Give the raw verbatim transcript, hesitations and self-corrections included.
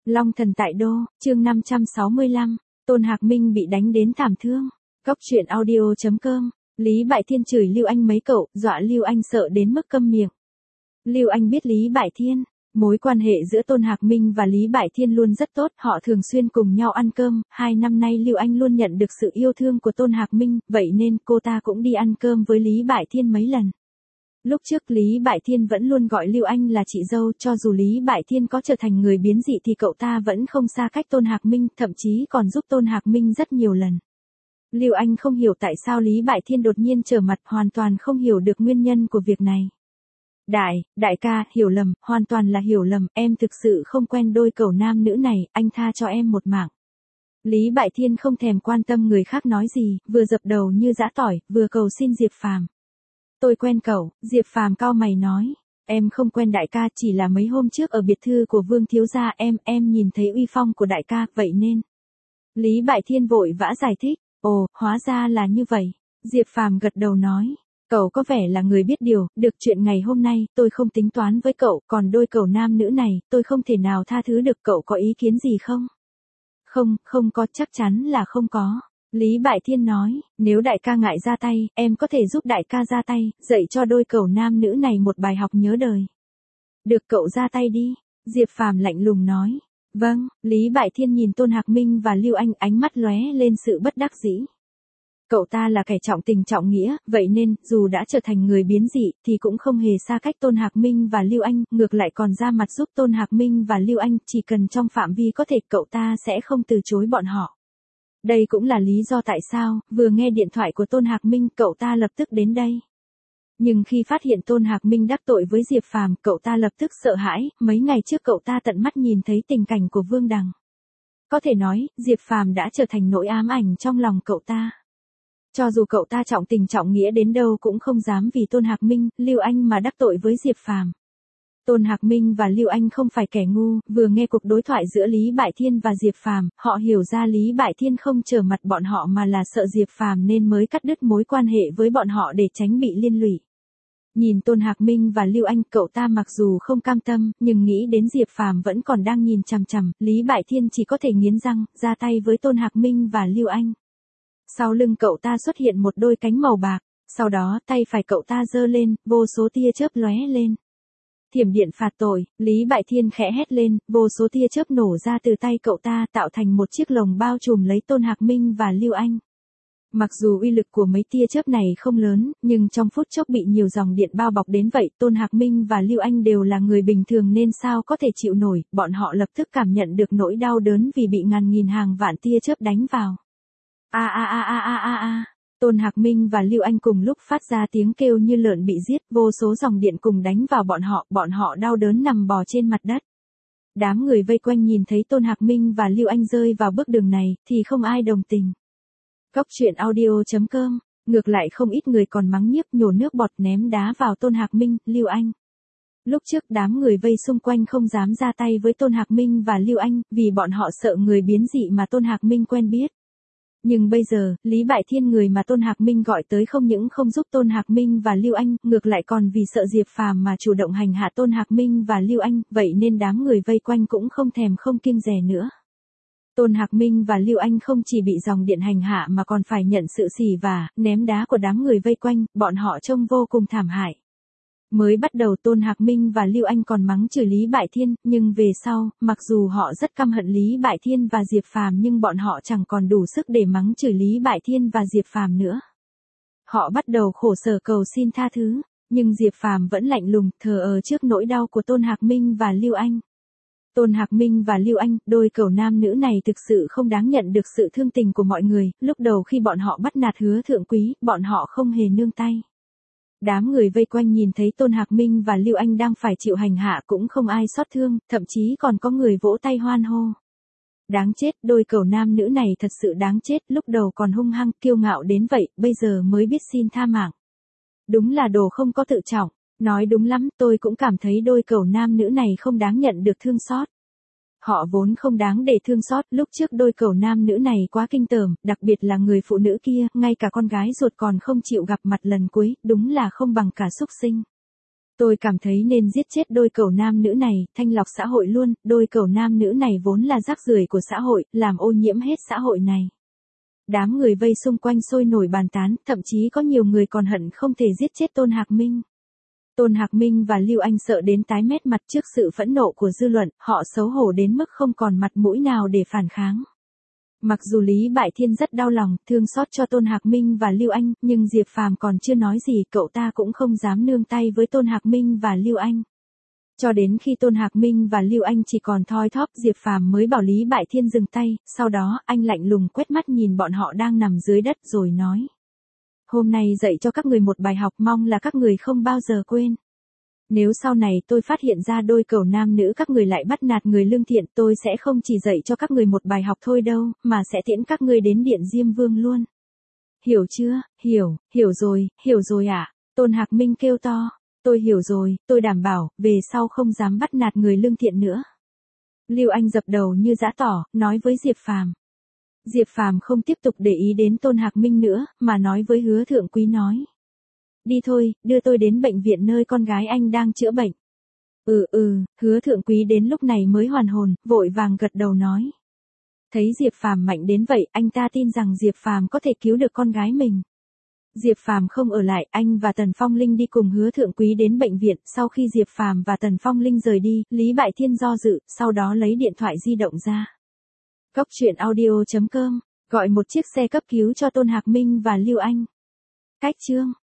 Long Thần tại đô, chương năm trăm sáu mươi lăm, Tôn Hạc Minh bị đánh đến thảm thương. Cốc truyện audio chấm com. Lý Bại Thiên chửi Lưu Anh mấy cậu, dọa Lưu Anh sợ đến mức câm miệng. Lưu Anh biết Lý Bại Thiên, mối quan hệ giữa Tôn Hạc Minh và Lý Bại Thiên luôn rất tốt, họ thường xuyên cùng nhau ăn cơm, hai năm nay Lưu Anh luôn nhận được sự yêu thương của Tôn Hạc Minh, vậy nên cô ta cũng đi ăn cơm với Lý Bại Thiên mấy lần. Lúc trước Lý Bại Thiên vẫn luôn gọi Lưu Anh là chị dâu, cho dù Lý Bại Thiên có trở thành người biến dị thì cậu ta vẫn không xa cách Tôn Hạc Minh, thậm chí còn giúp Tôn Hạc Minh rất nhiều lần. Lưu Anh không hiểu tại sao Lý Bại Thiên đột nhiên trở mặt, hoàn toàn không hiểu được nguyên nhân của việc này. Đại, đại ca, hiểu lầm, hoàn toàn là hiểu lầm, em thực sự không quen đôi cẩu nam nữ này, anh tha cho em một mạng. Lý Bại Thiên không thèm quan tâm người khác nói gì, vừa dập đầu như giã tỏi, vừa cầu xin Diệp Phàm. Tôi quen cậu, Diệp Phàm cau mày nói. Em không quen đại ca, chỉ là mấy hôm trước ở biệt thư của Vương thiếu gia em, em nhìn thấy uy phong của đại ca, vậy nên. Lý Bại Thiên vội vã giải thích, ồ, hóa ra là như vậy. Diệp Phàm gật đầu nói, cậu có vẻ là người biết điều, được chuyện ngày hôm nay, tôi không tính toán với cậu, còn đôi cẩu nam nữ này, tôi không thể nào tha thứ được, cậu có ý kiến gì không? Không, không có, chắc chắn là không có. Lý Bại Thiên nói, nếu đại ca ngại ra tay, em có thể giúp đại ca ra tay, dạy cho đôi cẩu nam nữ này một bài học nhớ đời. Được, cậu ra tay đi. Diệp Phàm lạnh lùng nói. Vâng. Lý Bại Thiên nhìn Tôn Hạc Minh và Lưu Anh, ánh mắt lóe lên sự bất đắc dĩ. Cậu ta là kẻ trọng tình trọng nghĩa, vậy nên, dù đã trở thành người biến dị, thì cũng không hề xa cách Tôn Hạc Minh và Lưu Anh, ngược lại còn ra mặt giúp Tôn Hạc Minh và Lưu Anh, chỉ cần trong phạm vi có thể, cậu ta sẽ không từ chối bọn họ. Đây cũng là lý do tại sao, vừa nghe điện thoại của Tôn Hạc Minh, cậu ta lập tức đến đây. Nhưng khi phát hiện Tôn Hạc Minh đắc tội với Diệp Phàm, cậu ta lập tức sợ hãi, mấy ngày trước cậu ta tận mắt nhìn thấy tình cảnh của Vương Đằng. Có thể nói, Diệp Phàm đã trở thành nỗi ám ảnh trong lòng cậu ta. Cho dù cậu ta trọng tình trọng nghĩa đến đâu cũng không dám vì Tôn Hạc Minh, Lưu Anh mà đắc tội với Diệp Phàm. Tôn Hạc Minh và Lưu Anh không phải kẻ ngu, vừa nghe cuộc đối thoại giữa Lý Bại Thiên và Diệp Phàm, họ hiểu ra Lý Bại Thiên không trở mặt bọn họ mà là sợ Diệp Phàm nên mới cắt đứt mối quan hệ với bọn họ để tránh bị liên lụy. Nhìn Tôn Hạc Minh và Lưu Anh, cậu ta mặc dù không cam tâm, nhưng nghĩ đến Diệp Phàm vẫn còn đang nhìn chằm chằm, Lý Bại Thiên chỉ có thể nghiến răng, ra tay với Tôn Hạc Minh và Lưu Anh. Sau lưng cậu ta xuất hiện một đôi cánh màu bạc, sau đó tay phải cậu ta giơ lên, vô số tia chớp lóe lên. Thiểm điện phạt tội, Lý Bại Thiên khẽ hét lên, vô số tia chớp nổ ra từ tay cậu ta tạo thành một chiếc lồng bao trùm lấy Tôn Hạc Minh và Lưu Anh. Mặc dù uy lực của mấy tia chớp này không lớn, nhưng trong phút chốc bị nhiều dòng điện bao bọc đến vậy, Tôn Hạc Minh và Lưu Anh đều là người bình thường nên sao có thể chịu nổi, bọn họ lập tức cảm nhận được nỗi đau đớn vì bị ngàn nghìn hàng vạn tia chớp đánh vào. A a a a a a a. Tôn Hạc Minh và Lưu Anh cùng lúc phát ra tiếng kêu như lợn bị giết, vô số dòng điện cùng đánh vào bọn họ, bọn họ đau đớn nằm bò trên mặt đất. Đám người vây quanh nhìn thấy Tôn Hạc Minh và Lưu Anh rơi vào bước đường này, thì không ai đồng tình. Cốc truyện audio chấm com, ngược lại không ít người còn mắng nhiếc, nhổ nước bọt, ném đá vào Tôn Hạc Minh, Lưu Anh. Lúc trước đám người vây xung quanh không dám ra tay với Tôn Hạc Minh và Lưu Anh, vì bọn họ sợ người biến dị mà Tôn Hạc Minh quen biết. Nhưng bây giờ, Lý Bại Thiên người mà Tôn Hạc Minh gọi tới không những không giúp Tôn Hạc Minh và Lưu Anh, ngược lại còn vì sợ Diệp Phàm mà chủ động hành hạ Tôn Hạc Minh và Lưu Anh, vậy nên đám người vây quanh cũng không thèm không kiêng dè nữa. Tôn Hạc Minh và Lưu Anh không chỉ bị dòng điện hành hạ mà còn phải nhận sự xỉ vả, ném đá của đám người vây quanh, bọn họ trông vô cùng thảm hại. Mới bắt đầu Tôn Hạc Minh và Lưu Anh còn mắng chửi Lý Bại Thiên, nhưng về sau, mặc dù họ rất căm hận Lý Bại Thiên và Diệp Phàm nhưng bọn họ chẳng còn đủ sức để mắng chửi Lý Bại Thiên và Diệp Phàm nữa. Họ bắt đầu khổ sở cầu xin tha thứ, nhưng Diệp Phàm vẫn lạnh lùng, thờ ơ trước nỗi đau của Tôn Hạc Minh và Lưu Anh. Tôn Hạc Minh và Lưu Anh, đôi cẩu nam nữ này thực sự không đáng nhận được sự thương tình của mọi người, lúc đầu khi bọn họ bắt nạt Hứa Thượng Quý, bọn họ không hề nương tay. Đám người vây quanh nhìn thấy Tôn Hạc Minh và Lưu Anh đang phải chịu hành hạ cũng không ai xót thương, thậm chí còn có người vỗ tay hoan hô. Đáng chết, đôi cẩu nam nữ này thật sự đáng chết, lúc đầu còn hung hăng, kiêu ngạo đến vậy, bây giờ mới biết xin tha mạng. Đúng là đồ không có tự trọng, nói đúng lắm, tôi cũng cảm thấy đôi cẩu nam nữ này không đáng nhận được thương xót. Họ vốn không đáng để thương xót, lúc trước đôi cẩu nam nữ này quá kinh tởm, đặc biệt là người phụ nữ kia, ngay cả con gái ruột còn không chịu gặp mặt lần cuối, đúng là không bằng cả súc sinh. Tôi cảm thấy nên giết chết đôi cẩu nam nữ này, thanh lọc xã hội luôn, đôi cẩu nam nữ này vốn là rác rưởi của xã hội, làm ô nhiễm hết xã hội này. Đám người vây xung quanh sôi nổi bàn tán, thậm chí có nhiều người còn hận không thể giết chết Tôn Hạc Minh. Tôn Hạc Minh và Lưu Anh sợ đến tái mét mặt trước sự phẫn nộ của dư luận, họ xấu hổ đến mức không còn mặt mũi nào để phản kháng. Mặc dù Lý Bại Thiên rất đau lòng, thương xót cho Tôn Hạc Minh và Lưu Anh, nhưng Diệp Phàm còn chưa nói gì, cậu ta cũng không dám nương tay với Tôn Hạc Minh và Lưu Anh. Cho đến khi Tôn Hạc Minh và Lưu Anh chỉ còn thoi thóp, Diệp Phàm mới bảo Lý Bại Thiên dừng tay, sau đó anh lạnh lùng quét mắt nhìn bọn họ đang nằm dưới đất rồi nói. Hôm nay dạy cho các người một bài học, mong là các người không bao giờ quên. Nếu sau này tôi phát hiện ra đôi cẩu nam nữ các người lại bắt nạt người lương thiện, tôi sẽ không chỉ dạy cho các người một bài học thôi đâu, mà sẽ tiễn các ngươi đến điện Diêm Vương luôn. Hiểu chưa? Hiểu, hiểu rồi, hiểu rồi ạ. À? Tôn Hạc Minh kêu to. Tôi hiểu rồi, tôi đảm bảo, về sau không dám bắt nạt người lương thiện nữa. Lưu Anh dập đầu như giã tỏ, nói với Diệp Phàm. Diệp Phàm không tiếp tục để ý đến Tôn Hạc Minh nữa, mà nói với Hứa Thượng Quý nói. Đi thôi, đưa tôi đến bệnh viện nơi con gái anh đang chữa bệnh. Ừ ừ, Hứa Thượng Quý đến lúc này mới hoàn hồn, vội vàng gật đầu nói. Thấy Diệp Phàm mạnh đến vậy, anh ta tin rằng Diệp Phàm có thể cứu được con gái mình. Diệp Phàm không ở lại, anh và Tần Phong Linh đi cùng Hứa Thượng Quý đến bệnh viện, sau khi Diệp Phàm và Tần Phong Linh rời đi, Lý Bại Thiên do dự, sau đó lấy điện thoại di động ra. Cốc truyện audio chấm com, gọi một chiếc xe cấp cứu cho Tôn Hạc Minh và Lưu Anh. Cách chương